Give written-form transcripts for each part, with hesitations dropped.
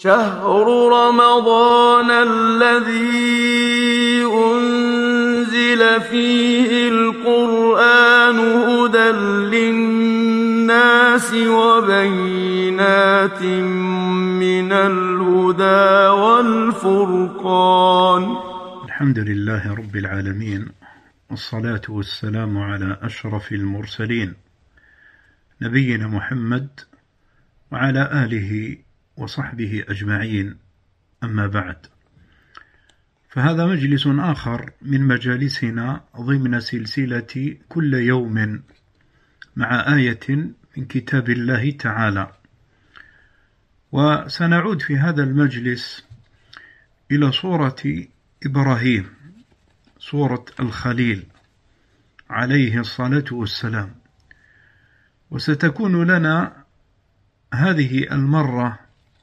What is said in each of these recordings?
شهر رمضان الذي أنزل فيه القرآن هدى للناس وبينات من الهدى والفرقان. الحمد لله رب العالمين، والصلاة والسلام على أشرف المرسلين نبينا محمد وعلى آله وصحبه أجمعين، أما بعد، فهذا مجلس آخر من مجالسنا ضمن سلسلة كل يوم مع آية من كتاب الله تعالى. وسنعود في هذا المجلس إلى سورة إبراهيم، سورة الخليل عليه الصلاة والسلام، وستكون لنا هذه المرة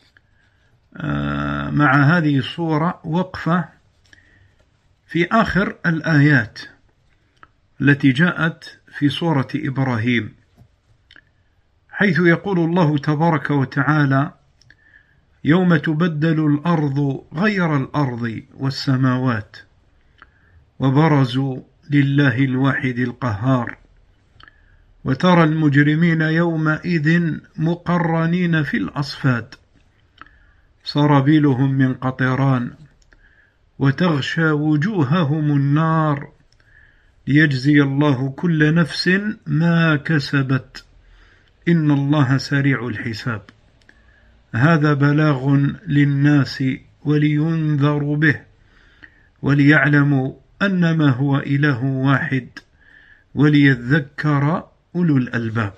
مع هذه السورة وقفة في آخر الآيات التي جاءت في سورة إبراهيم، حيث يقول الله تبارك وتعالى: يوم تبدل الأرض غير الأرض والسماوات وبرزوا لله الواحد القهار وترى المجرمين يومئذ مقرنين في الأصفاد سرابيلهم من قطران وتغشى وجوههم النار ليجزي الله كل نفس ما كسبت إن الله سريع الحساب. هذا بلاغ للناس ولينذروا به وليعلموا أنما هو إله واحد وليذكر أولو الألباب.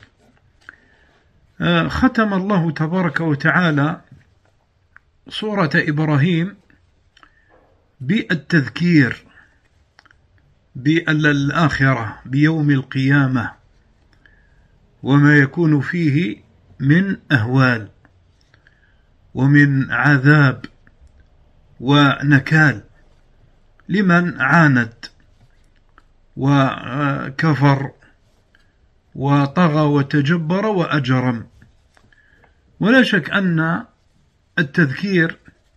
ختم الله تبارك وتعالى سورة إبراهيم بالتذكير بالآخرة، بيوم القيامة، وما يكون فيه من أهوال ومن عذاب ونكال لمن عاند وكفر وطغى وتجبر وأجرم. ولا شك أن التذكير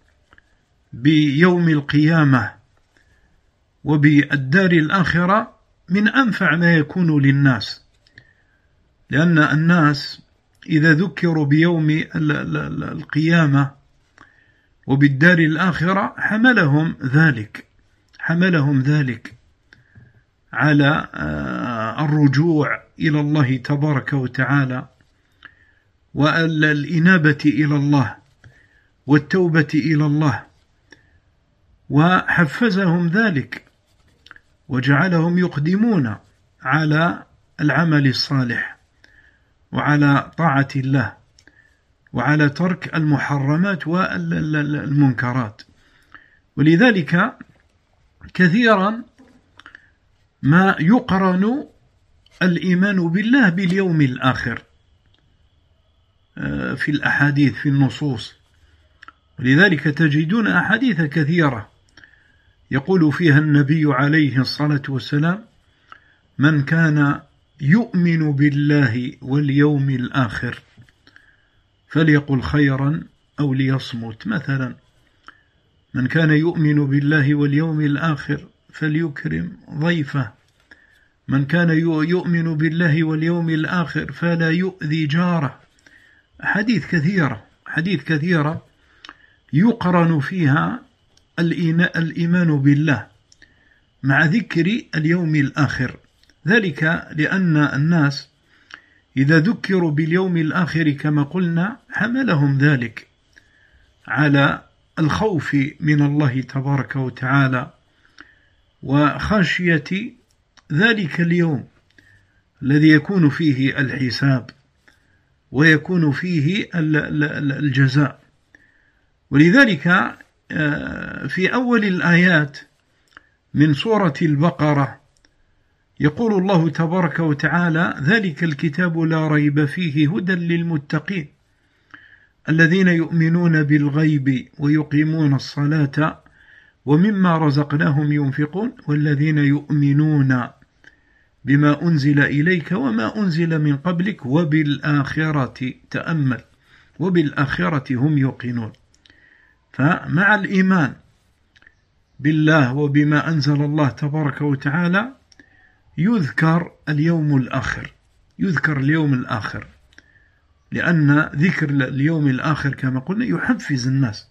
بيوم القيامة وبالدار الآخرة من أنفع ما يكون للناس، لأن الناس إذا ذكروا بيوم القيامة وبالدار الآخرة حملهم ذلك على الرجوع إلى الله تبارك وتعالى والإنابة إلى الله والتوبة إلى الله، وحفزهم ذلك وجعلهم يقدمون على العمل الصالح وعلى طاعة الله وعلى ترك المحرمات والمنكرات. ولذلك كثيرا ما يقرن الإيمان بالله باليوم الآخر في الأحاديث، في النصوص، ولذلك تجدون أحاديث كثيرة يقول فيها النبي عليه الصلاة والسلام: من كان يؤمن بالله واليوم الآخر فليقل خيرا أو ليصمت. مثلا: من كان يؤمن بالله واليوم الآخر فليكرم ضيفه، من كان يؤمن بالله واليوم الآخر فلا يؤذي جاره. حديث كثيرة يقرن فيها الإيمان بالله مع ذكر اليوم الآخر، ذلك لأن الناس إذا ذكروا باليوم الآخر كما قلنا حملهم ذلك على الخوف من الله تبارك وتعالى وخشية ذلك اليوم الذي يكون فيه الحساب ويكون فيه الجزاء. ولذلك في أول الآيات من سورة البقرة يقول الله تبارك وتعالى: ذلك الكتاب لا ريب فيه هدى للمتقين الذين يؤمنون بالغيب ويقيمون الصلاة ومما رزقناهم ينفقون والذين يؤمنون بما أنزل إليك وما أنزل من قبلك وبالآخرة، تأمل، وبالآخرة هم يوقنون. فمع الإيمان بالله وبما أنزل الله تبارك وتعالى يذكر اليوم الآخر، لأن ذكر اليوم الآخر كما قلنا يحفز الناس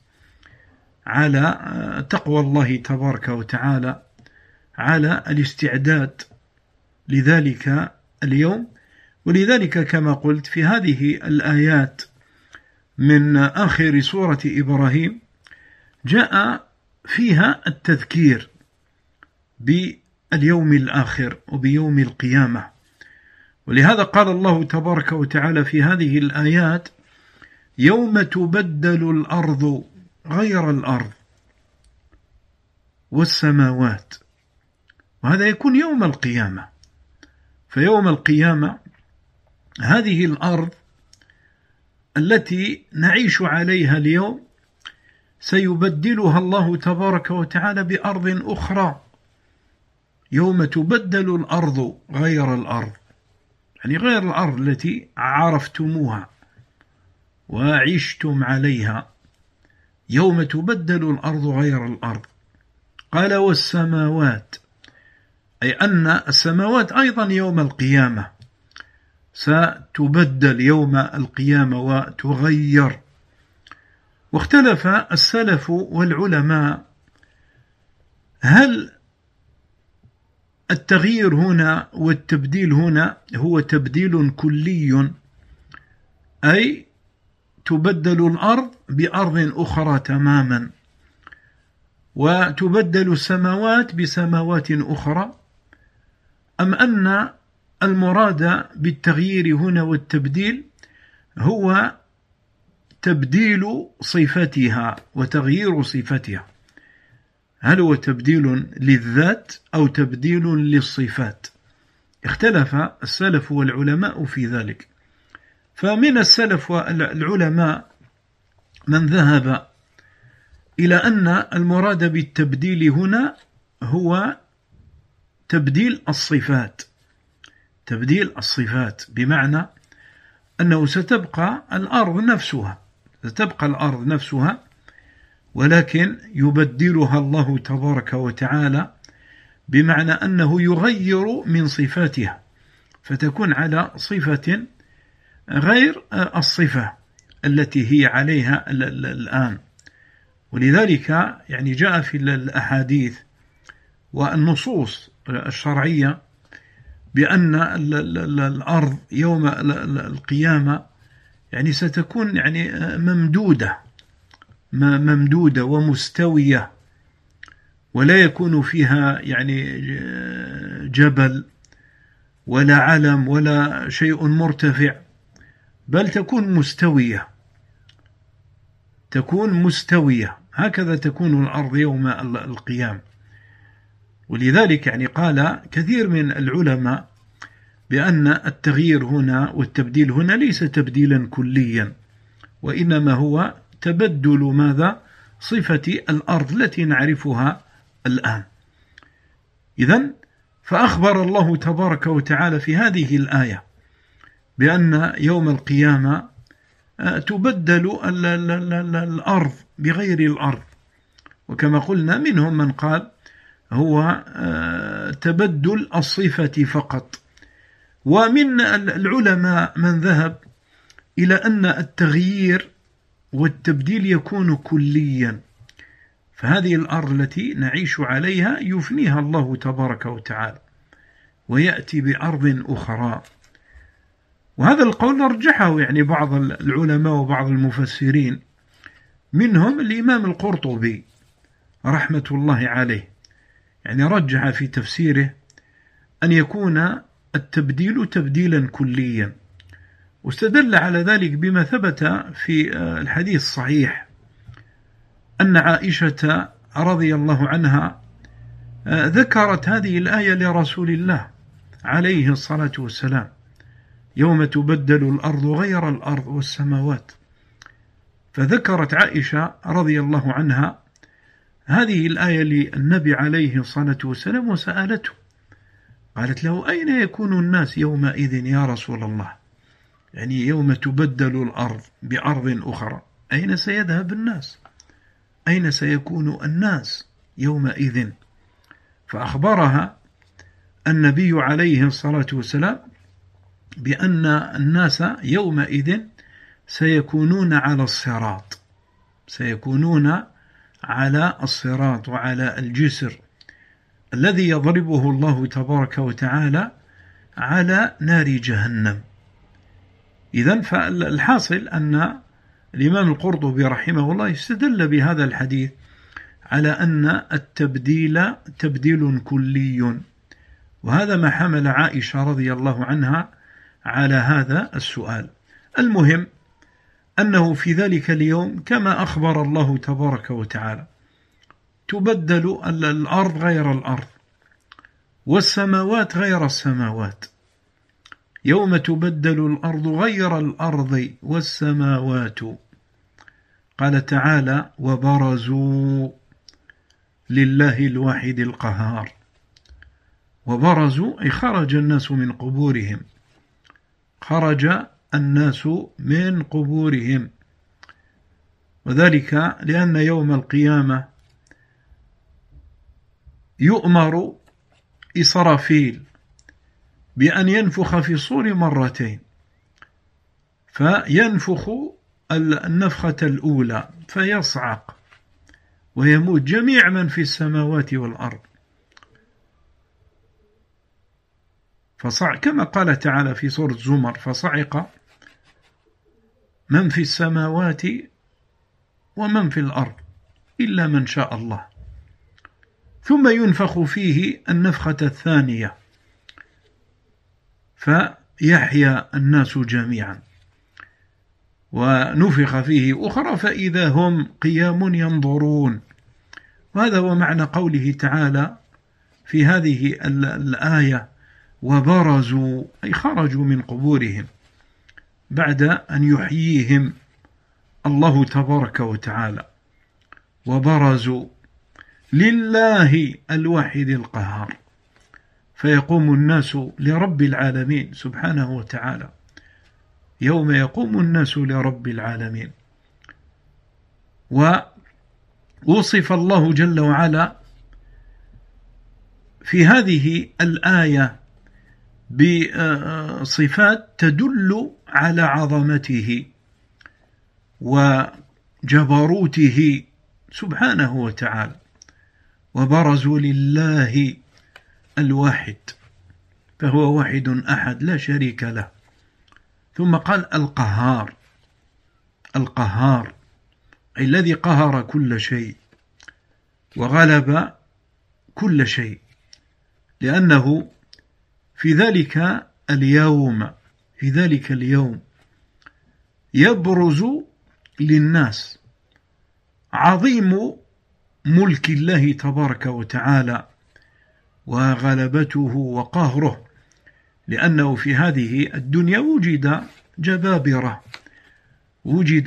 على تقوى الله تبارك وتعالى، على الاستعداد لذلك اليوم. ولذلك كما قلت في هذه الآيات من آخر سورة إبراهيم جاء فيها التذكير باليوم الآخر وبيوم القيامة. ولهذا قال الله تبارك وتعالى في هذه الآيات: يوم تبدل الأرض غير الأرض والسماوات. وهذا يكون يوم القيامة. فيوم القيامة هذه الأرض التي نعيش عليها اليوم سيبدلها الله تبارك وتعالى بأرض أخرى. يوم تبدل الأرض غير الأرض، يعني غير الأرض التي عرفتموها وعشتم عليها. يوم تبدل الأرض غير الأرض. قال: والسماوات، أي أن السماوات أيضا يوم القيامة ستبدل يوم القيامة وتغير. واختلف السلف والعلماء هل التغيير هنا والتبديل هنا هو تبديل كلي، أي تبدل الأرض بأرض أخرى تماما، وتبدل السماوات بسماوات أخرى، أم أن المراد بالتغيير هنا والتبديل هو تبديل صفتها وتغيير صفتها؟ هل هو تبديل للذات أو تبديل للصفات؟ اختلف السلف والعلماء في ذلك. فمن السلف والعلماء من ذهب إلى أن المراد بالتبديل هنا هو تبديل الصفات، بمعنى أنه ستبقى الأرض نفسها، ولكن يبدلها الله تبارك وتعالى، بمعنى أنه يغير من صفاتها فتكون على صفة غير الصفة التي هي عليها الآن. ولذلك يعني جاء في الأحاديث والنصوص الشرعية بأن الأرض يوم القيامة يعني ستكون يعني ممدودة ومستوية، ولا يكون فيها يعني جبل ولا علم ولا شيء مرتفع، بل تكون مستوية. هكذا تكون الأرض يوم القيامة. ولذلك يعني قال كثير من العلماء بأن التغيير هنا والتبديل هنا ليس تبديلا كليا، وإنما هو تبدل ماذا؟ صفة الأرض التي نعرفها الآن. إذن فأخبر الله تبارك وتعالى في هذه الآية بأن يوم القيامة تبدل الأرض بغير الأرض. وكما قلنا منهم من قال هو تبدل الصفة فقط، ومن العلماء من ذهب إلى أن التغيير والتبديل يكون كليا. فهذه الأرض التي نعيش عليها يفنيها الله تبارك وتعالى ويأتي بأرض أخرى. وهذا القول رجحه يعني بعض العلماء وبعض المفسرين، منهم الإمام القرطبي رحمة الله عليه، يعني رجح في تفسيره أن يكون التبديل تبديلا كليا، واستدل على ذلك بما ثبت في الحديث الصحيح أن عائشة رضي الله عنها ذكرت هذه الآية لرسول الله عليه الصلاة والسلام: يوم تبدل الأرض غير الأرض والسماوات. فذكرت عائشة رضي الله عنها هذه الآية للنبي عليه الصلاة والسلام وسألته، قالت له: أين يكون الناس يومئذ يا رسول الله؟ يعني يوم تبدل الأرض بأرض أخرى، أين سيذهب الناس؟ أين سيكون الناس يومئذ؟ فأخبرها النبي عليه الصلاة والسلام بأن الناس يومئذ سيكونون على الصراط، سيكونون على الصراط وعلى الجسر الذي يضربه الله تبارك وتعالى على نار جهنم. إذن فالحاصل أن الإمام القرطبي رحمه الله استدل بهذا الحديث على أن التبديل تبديل كلي، وهذا ما حمل عائشة رضي الله عنها على هذا السؤال. المهم أنه في ذلك اليوم كما أخبر الله تبارك وتعالى تبدل الأرض غير الأرض والسماوات غير السماوات، يوم تبدل الأرض غير الأرض والسماوات. قال تعالى: وبرزوا لله الواحد القهار. وبرزوا أي خرج الناس من قبورهم، خرج الناس من قبورهم، وذلك لأن يوم القيامة يؤمر إسرافيل بأن ينفخ في الصور مرتين، فينفخ النفخة الأولى فيصعق ويموت جميع من في السماوات والأرض، كما قال تعالى في سورة الزمر: فصعق من في السماوات ومن في الأرض إلا من شاء الله، ثم ينفخ فيه النفخة الثانية فيحيا الناس جميعا، ونفخ فيه أخرى فإذا هم قيام ينظرون. وهذا هو معنى قوله تعالى في هذه الآية: وبرزوا أي خرجوا من قبورهم بعد أن يحييهم الله تبارك وتعالى. وبرزوا لله الواحد القهار، فيقوم الناس لرب العالمين سبحانه وتعالى، يوم يقوم الناس لرب العالمين. ووصف الله جل وعلا في هذه الآية بصفات تدل على عظمته وجبروته سبحانه وتعالى. وبرزوا لله الواحد، فهو واحد أحد لا شريك له. ثم قال: القهار. القهار أي الذي قهر كل شيء وغلب كل شيء، لأنه في ذلك اليوم يبرز للناس عظيم ملك الله تبارك وتعالى وغلبته وقهره، لأنه في هذه الدنيا وجد جبابرة، وجد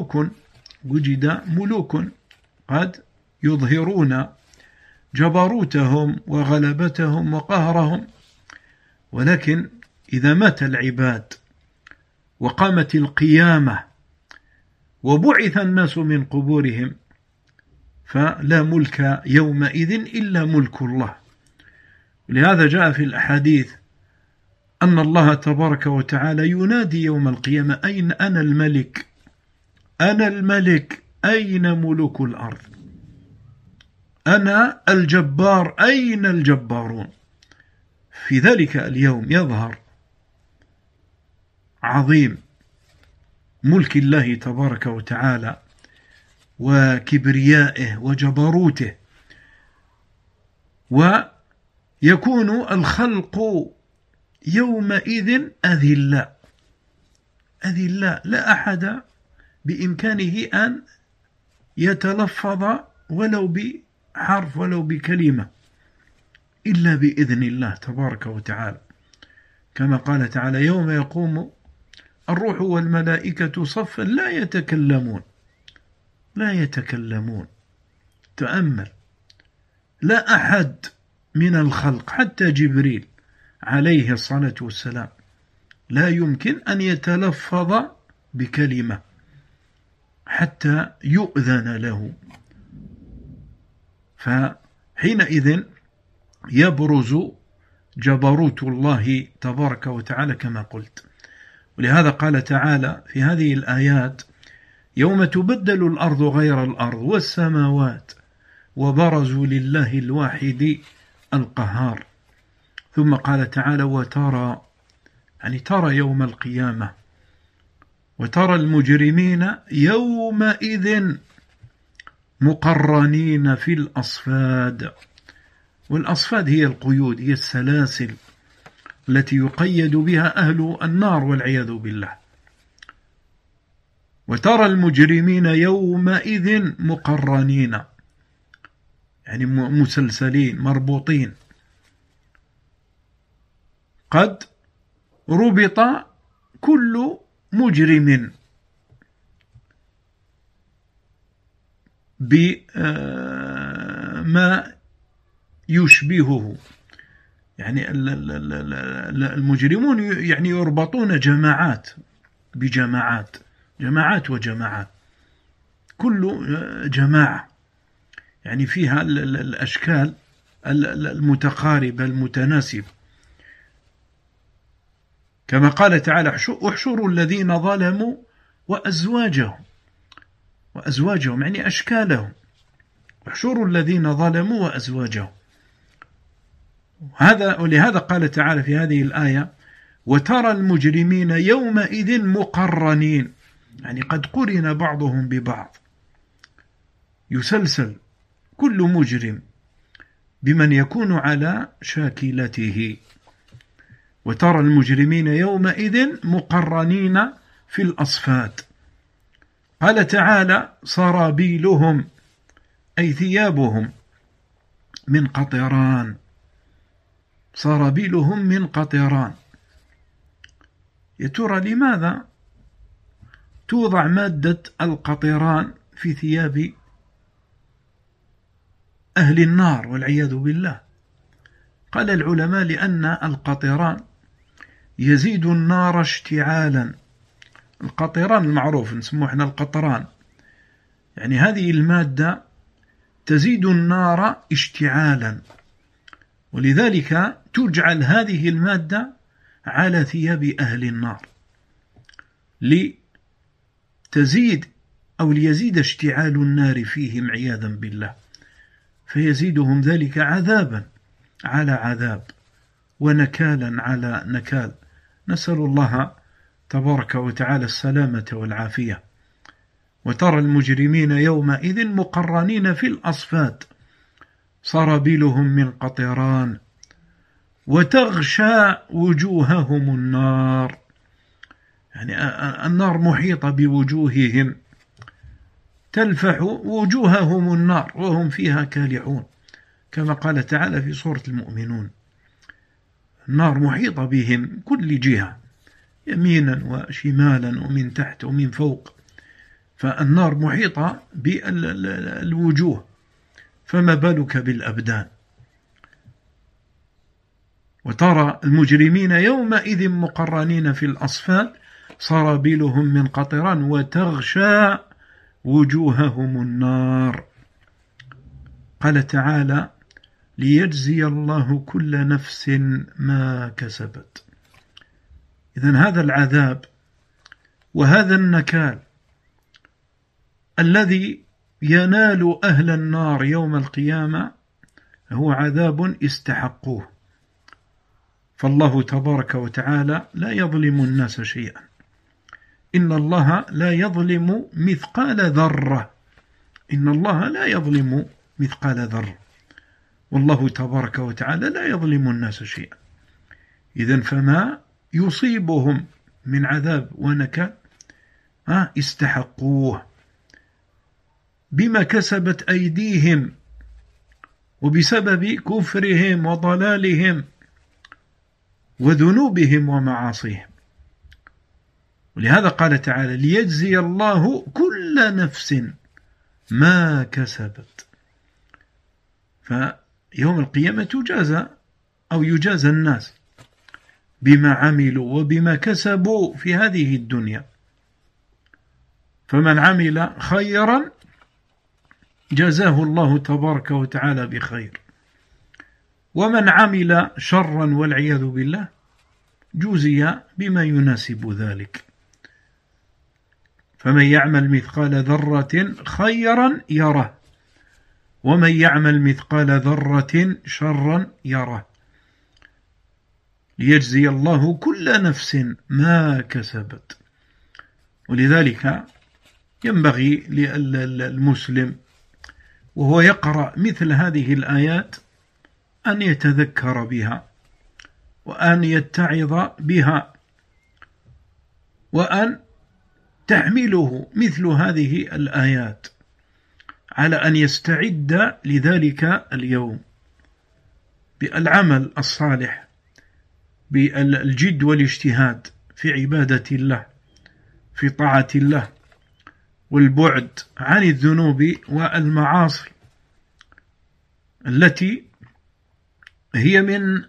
ملوك قد يظهرون جبروتهم وغلبتهم وقهرهم، ولكن إذا مات العباد وقامت القيامة وبعث الناس من قبورهم فلا ملك يومئذ إلا ملك الله. لهذا جاء في الأحاديث أن الله تبارك وتعالى ينادي يوم القيامة: أين أنا الملك؟ أنا الملك، أين ملوك الأرض؟ أنا الجبار، أين الجبارون؟ في ذلك اليوم يظهر عظيم ملك الله تبارك وتعالى وكبريائه وجبروته، ويكون الخلق يومئذ أذلاء، لا أحد بإمكانه أن يتلفظ ولو بحرف ولو بكلمة إلا بإذن الله تبارك وتعالى، كما قال تعالى: يوم يقوم الروح والملائكة صفا لا يتكلمون. تأمل، لا أحد من الخلق حتى جبريل عليه الصلاة والسلام لا يمكن أن يتلفظ بكلمة حتى يؤذن له فحينئذ يبرز جبروت الله تبارك وتعالى كما قلت. ولهذا قال تعالى في هذه الآيات: يوم تبدل الأرض غير الأرض والسماوات وبرزوا لله الواحد القهار. ثم قال تعالى: وترى، يعني ترى يوم القيامة، وترى المجرمين يومئذ مقرنين في الأصفاد. والأصفاد هي القيود، هي السلاسل التي يقيد بها أهل النار والعياذ بالله. وترى المجرمين يومئذ مقرنين، يعني مسلسلين مربوطين، قد ربط كل مجرم بما يشبهه. يعني المجرمون يعني يربطون جماعات بجماعات، جماعات وجماعات، كل جماعة يعني فيها الأشكال المتقاربة المتناسبة، كما قال تعالى: احشروا الذين ظلموا وأزواجهم يعني أشكالهم، احشروا الذين ظلموا وأزواجهم. ولهذا قال تعالى في هذه الآية: وترى المجرمين يومئذ مقرنين، يعني قد قرن بعضهم ببعض، يسلسل كل مجرم بمن يكون على شاكلته. وترى المجرمين يومئذ مقرنين في الأصفاد. قال تعالى: سرابيلهم، أي ثيابهم، من قطران. سرابيلهم من قطران. يا ترى لماذا توضع مادة القطران في ثياب أهل النار والعياذ بالله؟ قال العلماء: لأن القطران يزيد النار اشتعالا. القطران المعروف نسموه احنا القطران، يعني هذه المادة تزيد النار اشتعالا، ولذلك تجعل هذه المادة على ثياب أهل النار لتزيد أو ليزيد اشتعال النار فيهم عياذا بالله، فيزيدهم ذلك عذابا على عذاب ونكالا على نكال. نسأل الله تبارك وتعالى السلامة والعافية. وترى المجرمين يومئذ مقرنين في الأصفاد، سرابيلهم من قطران وتغشى وجوههم النار، يعني النار محيطة بوجوههم، تلفح وجوههم النار وهم فيها كالحون، كما قال تعالى في سورة المؤمنون: النار محيطة بهم كل جهة، يمينا وشمالا ومن تحت ومن فوق، فالنار محيطة بالوجوه، فما بالك بالأبدان. وترى المجرمين يومئذ مقرنين في الأصفاد، سرابيلهم من قطران وتغشى وجوههم النار. قال تعالى: ليجزي الله كل نفس ما كسبت. إذن هذا العذاب وهذا النكال الذي ينال أهل النار يوم القيامة هو عذاب استحقوه، فالله تبارك وتعالى لا يظلم الناس شيئا. إن الله لا يظلم مثقال ذرة، إن الله لا يظلم مثقال ذرة، والله تبارك وتعالى لا يظلم الناس شيئا. إذن فما يصيبهم من عذاب ونكال استحقوه بما كسبت أيديهم وبسبب كفرهم وضلالهم وذنوبهم ومعاصيهم. ولهذا قال تعالى: ليجزي الله كل نفس ما كسبت. فيوم القيامة تجازى أو يجازى الناس بما عملوا وبما كسبوا في هذه الدنيا. فمن عمل خيرا جزاه الله تبارك وتعالى بخير، ومن عمل شرا والعياذ بالله جوزي بما يناسب ذلك. فمن يعمل مثقال ذرة خيرا يره، ومن يعمل مثقال ذرة شرا يره، ليجزي الله كل نفس ما كسبت. ولذلك ينبغي للمسلم وهو يقرأ مثل هذه الآيات أن يتذكر بها، وأن يتعظ بها، وأن تحمله مثل هذه الآيات على أن يستعد لذلك اليوم بالعمل الصالح، بالجد والاجتهاد في عبادة الله، في طاعة الله، والبعد عن الذنوب والمعاصي التي هي من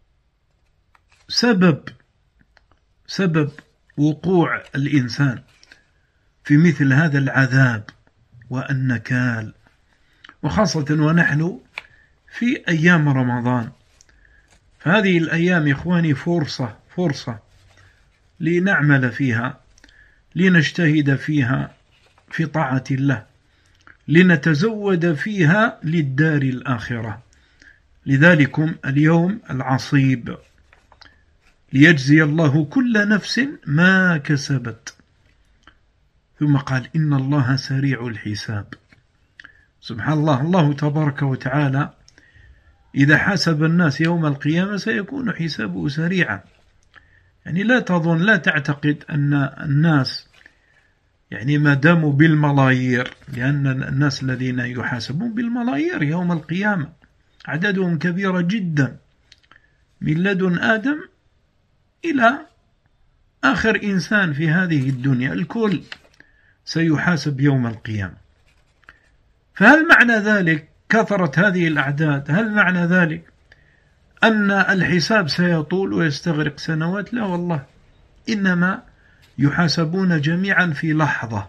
سبب وقوع الإنسان في مثل هذا العذاب والنكال، وخاصة ونحن في أيام رمضان. فهذه الأيام إخواني فرصة لنعمل فيها، لنجتهد فيها في طاعة الله، لنتزود فيها للدار الآخرة. لذلكم اليوم العصيب، ليجزي الله كل نفس ما كسبت. ثم قال إن الله سريع الحساب. سبحان الله، الله تبارك وتعالى إذا حاسب الناس يوم القيامة سيكون حسابه سريعا. يعني لا تعتقد أن الناس يعني ما داموا بالملايير، لأن الناس الذين يحاسبون بالملايير يوم القيامة عددهم كبيرة جدا، من لدن آدم إلى آخر إنسان في هذه الدنيا، الكل سيحاسب يوم القيامة. فهل معنى ذلك كثرة هذه الأعداد؟ هل معنى ذلك أن الحساب سيطول ويستغرق سنوات؟ لا والله، إنما يحاسبون جميعا في لحظة.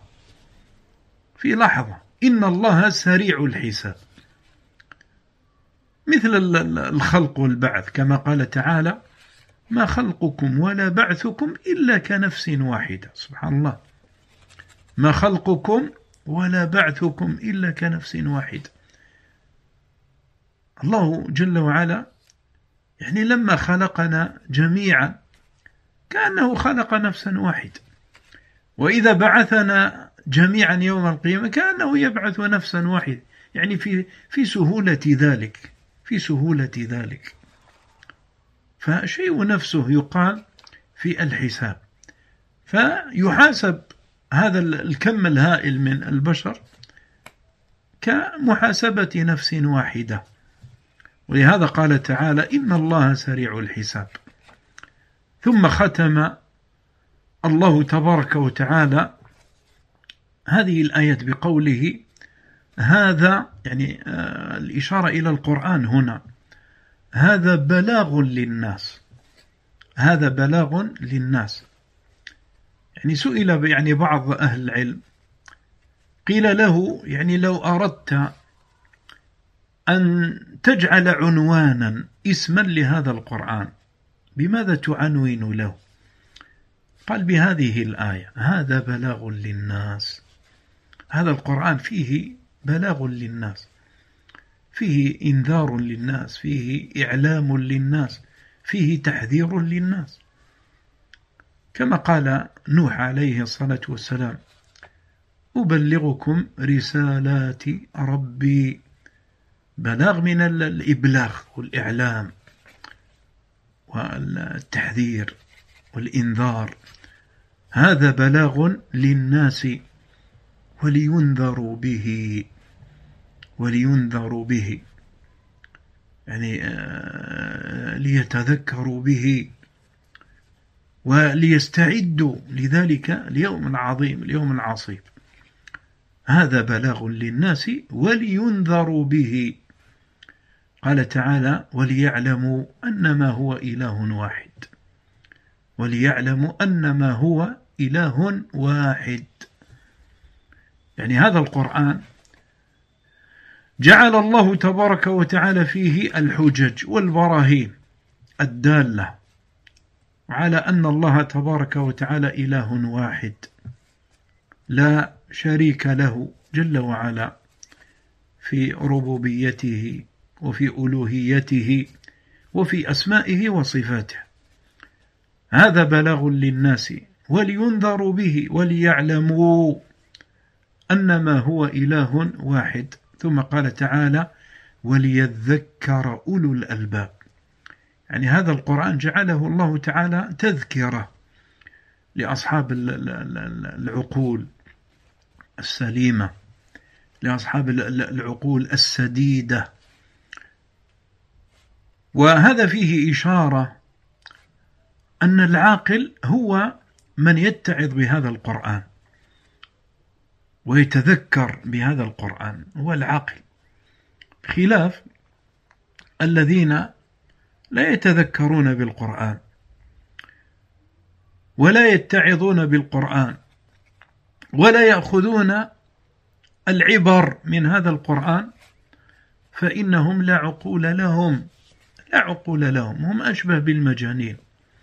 إن الله سريع الحساب، مثل الخلق والبعث، كما قال تعالى ما خلقكم ولا بعثكم إلا كنفس واحدة. سبحان الله، ما خلقكم ولا بعثكم إلا كنفس واحدة. الله جل وعلا يعني لما خلقنا جميعا كأنه خلق نفسا واحدة، وإذا بعثنا جميعا يوم القيامة كأنه يبعث نفسا واحدة، يعني في سهولة ذلك. فشيء نفسه يقال في الحساب. فيحاسب هذا الكم الهائل من البشر كمحاسبة نفس واحدة. ولهذا قال تعالى إن الله سريع الحساب. ثم ختم الله تبارك وتعالى هذه الآيات بقوله هذا، يعني الإشارة إلى القرآن هنا، هذا بلاغ للناس. يعني سئل يعني بعض أهل العلم، قيل له يعني لو أردت أن تجعل عنوانا اسما لهذا القرآن بماذا تعنون له؟ قال بهذه الآية هذا بلاغ للناس. هذا القرآن فيه بلاغ للناس، فيه إنذار للناس، فيه إعلام للناس، فيه تحذير للناس. كما قال نوح عليه الصلاة والسلام أبلغكم رسالات ربي، بلاغ من الإبلاغ والإعلام والتحذير والإنذار. هذا بلاغ للناس ولينذروا به، يعني ليتذكروا به وليستعدوا لذلك اليوم العظيم، اليوم العصيب. هذا بلاغ للناس ولينذروا به. قال تعالى وليعلموا أنما هو إله واحد، وليعلموا أنما هو إله واحد. يعني هذا القرآن جعل الله تبارك وتعالى فيه الحجج والبراهين الدالة على أن الله تبارك وتعالى إله واحد لا شريك له جل وعلا في ربوبيته وفي ألوهيته وفي أسمائه وصفاته. هذا بلاغ للناس ولينذروا به وليعلموا أنما هو إله واحد. ثم قال تعالى وليذكر أولو الألباب، يعني هذا القرآن جعله الله تعالى تذكرة لأصحاب العقول السليمة، لأصحاب العقول السديدة. وهذا فيه إشارة أن العاقل هو من يتعظ بهذا القرآن ويتذكر بهذا القرآن، هو العاقل، خلاف الذين لا يتذكرون بالقرآن ولا يتعظون بالقرآن ولا يأخذون العبر من هذا القرآن، فإنهم لا عقول لهم، هم أشبه بالمجانين.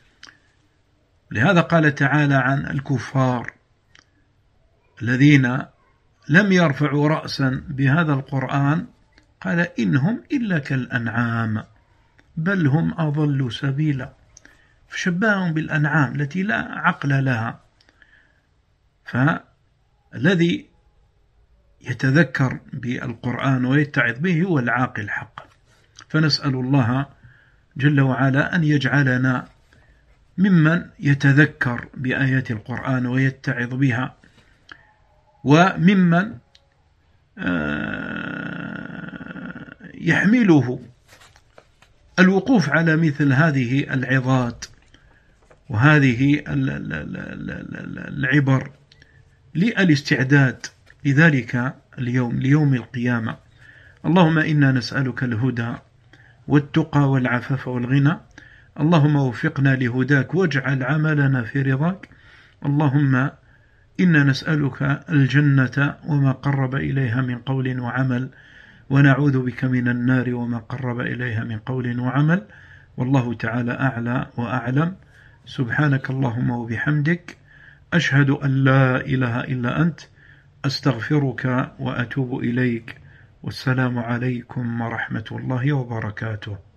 لهذا قال تعالى عن الكفار الذين لم يرفعوا رأسا بهذا القرآن، قال إنهم إلا كالأنعام بل هم أضل سبيلا، فشبههم بالأنعام التي لا عقل لها. فالذي يتذكر بالقرآن ويتعظ به هو العاقل حقا. فنسأل الله جل وعلا أن يجعلنا ممن يتذكر بآيات القرآن ويتعظ بها، وممن يحمله الوقوف على مثل هذه العظات وهذه العبر للاستعداد لذلك اليوم، ليوم القيامة. اللهم إنا نسألك الهدى والتقى والعفاف والغنى، اللهم وفقنا لهداك واجعل عملنا في رضاك. اللهم إنا نسألك الجنة وما قرب إليها من قول وعمل، ونعوذ بك من النار وما قرب إليها من قول وعمل. والله تعالى أعلى وأعلم. سبحانك اللهم وبحمدك، أشهد أن لا إله إلا أنت، أستغفرك وأتوب إليك. والسلام عليكم ورحمة الله وبركاته.